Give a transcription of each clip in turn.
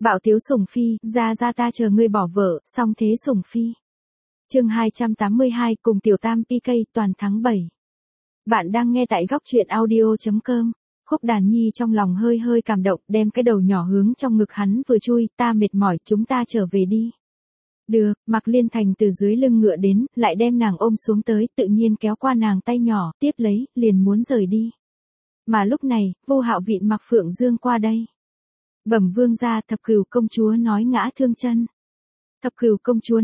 Bạo tiếu sủng phi, ra ta chờ ngươi bỏ vợ, xong thế sủng phi. Chương 282 cùng tiểu tam PK toàn thắng 7. Bạn đang nghe tại góc truyện audio.com. Khúc Đàn Nhi trong lòng hơi hơi cảm động, đem cái đầu nhỏ hướng trong ngực hắn vừa chui, ta mệt mỏi, chúng ta trở về đi. Được, Mạc Liên Thành từ dưới lưng ngựa đến, lại đem nàng ôm xuống tới, tự nhiên kéo qua nàng tay nhỏ, tiếp lấy, liền muốn rời đi. Mà lúc này, Vô Hạo vịn Mạc Phượng Dương qua đây. Bẩm vương gia, Thập Cửu công chúa nói ngã thương chân. Thập Cửu công chúa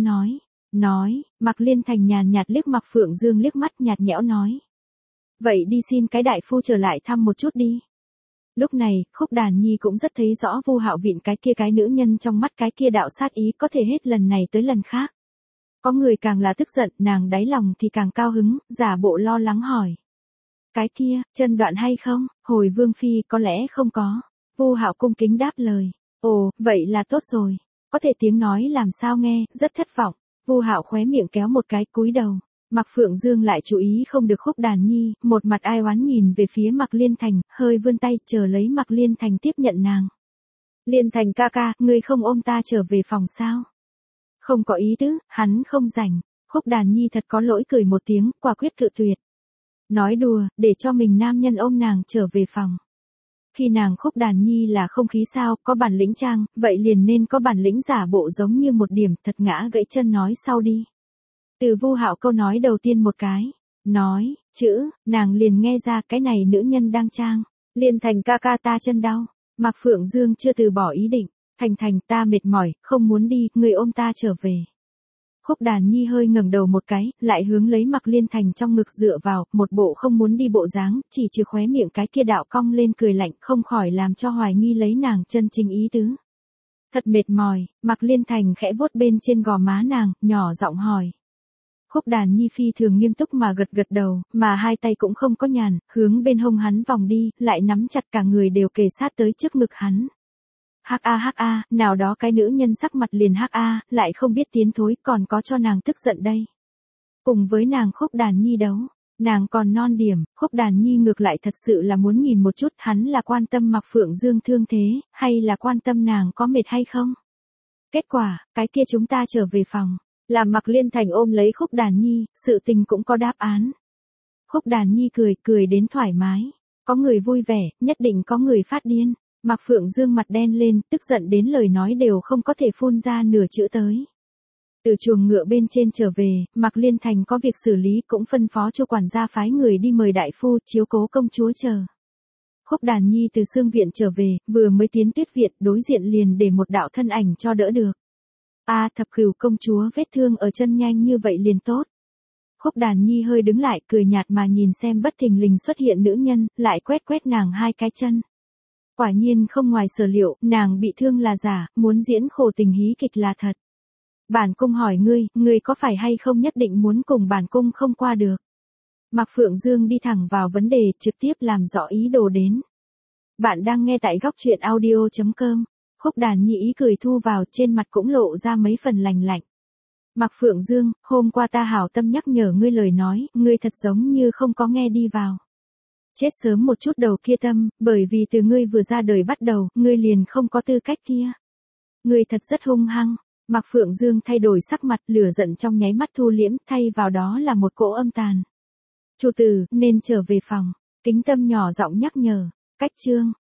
nói, Mạc Liên Thành nhàn nhạt liếc Mạc Phượng Dương liếc mắt nhạt nhẽo nói. Vậy đi xin cái đại phu trở lại thăm một chút đi. Lúc này, Khúc Đàn Nhi cũng rất thấy rõ Vô Hạo vịn cái nữ nhân trong mắt cái kia đạo sát ý có thể hết lần này tới lần khác. Có người càng là tức giận, nàng đáy lòng thì càng cao hứng, giả bộ lo lắng hỏi. Cái kia, chân đoạn hay không? Hồi vương phi, có lẽ không có. Vô Hạo cung kính đáp lời. Ồ, vậy là tốt rồi. Có thể tiếng nói làm sao nghe, rất thất vọng. Vô Hạo khóe miệng kéo một cái, cúi đầu. Mạc Phượng Dương lại chú ý không được Khúc Đàn Nhi, một mặt ai oán nhìn về phía Mạc Liên Thành, hơi vươn tay chờ lấy Mạc Liên Thành tiếp nhận nàng. Liên Thành ca ca, ngươi không ôm ta trở về phòng sao? Không có ý tứ, hắn không rảnh. Khúc Đàn Nhi thật có lỗi cười một tiếng, quả quyết cự tuyệt. Nói đùa, để cho mình nam nhân ôm nàng trở về phòng. Khi nàng Khúc Đàn Nhi là không khí sao, có bản lĩnh trang, vậy liền nên có bản lĩnh giả bộ giống như một điểm, thật ngã gãy chân nói sau đi. Từ Vô Hạo câu nói đầu tiên một cái, nói, chữ, nàng liền nghe ra cái này nữ nhân đang trang. Liên Thành ca ca ta chân đau. Mạc Phượng Dương chưa từ bỏ ý định. Thành ta mệt mỏi, không muốn đi, người ôm ta trở về. Khúc Đàn Nhi hơi ngẩng đầu một cái, lại hướng lấy Mạc Liên Thành trong ngực dựa vào, một bộ không muốn đi bộ dáng, chỉ trừ khóe miệng cái kia đạo cong lên cười lạnh, không khỏi làm cho hoài nghi lấy nàng chân chính ý tứ. Thật mệt mỏi, Mạc Liên Thành khẽ vuốt bên trên gò má nàng, nhỏ giọng hỏi. Khúc Đàn Nhi phi thường nghiêm túc mà gật đầu, mà hai tay cũng không có nhàn, hướng bên hông hắn vòng đi, lại nắm chặt cả người đều kề sát tới trước ngực hắn. Hắc a, nào đó cái nữ nhân sắc mặt liền hắc a, lại không biết tiến thối, còn có cho nàng tức giận đây. Cùng với nàng Khúc Đàn Nhi đấu, nàng còn non điểm, Khúc Đàn Nhi ngược lại thật sự là muốn nhìn một chút hắn là quan tâm Mạc Phượng Dương thương thế, hay là quan tâm nàng có mệt hay không. Kết quả, cái kia chúng ta trở về phòng. Làm Mạc Liên Thành ôm lấy Khúc Đàn Nhi, sự tình cũng có đáp án. Khúc Đàn Nhi cười đến thoải mái. Có người vui vẻ, nhất định có người phát điên. Mạc Phượng Dương mặt đen lên, tức giận đến lời nói đều không có thể phun ra nửa chữ tới. Từ chuồng ngựa bên trên trở về, Mạc Liên Thành có việc xử lý cũng phân phó cho quản gia phái người đi mời đại phu chiếu cố công chúa chờ. Khúc Đàn Nhi từ xương viện trở về, vừa mới tiến Tuyết viện, đối diện liền để một đạo thân ảnh cho đỡ được. Thập Cửu công chúa vết thương ở chân nhanh như vậy liền tốt. Khúc Đàn Nhi hơi đứng lại cười nhạt mà nhìn xem bất thình lình xuất hiện nữ nhân, lại quét nàng hai cái chân. Quả nhiên không ngoài sở liệu, nàng bị thương là giả, muốn diễn khổ tình hí kịch là thật. Bản cung hỏi ngươi có phải hay không nhất định muốn cùng bản cung không qua được. Mạc Phượng Dương đi thẳng vào vấn đề, trực tiếp làm rõ ý đồ đến. Bạn đang nghe tại góc truyện audio.com. Khúc Đàn Nhi ý cười thu vào, trên mặt cũng lộ ra mấy phần lành lạnh. Mạc Phượng Dương, hôm qua ta hảo tâm nhắc nhở ngươi lời nói, ngươi thật giống như không có nghe đi vào. Chết sớm một chút đầu kia tâm, bởi vì từ ngươi vừa ra đời bắt đầu, ngươi liền không có tư cách kia. Ngươi thật rất hung hăng. Mạc Phượng Dương thay đổi sắc mặt, lửa giận trong nháy mắt thu liễm, thay vào đó là một cỗ âm tàn. Chủ tử, nên trở về phòng. Kính Tâm nhỏ giọng nhắc nhở. Cách chương.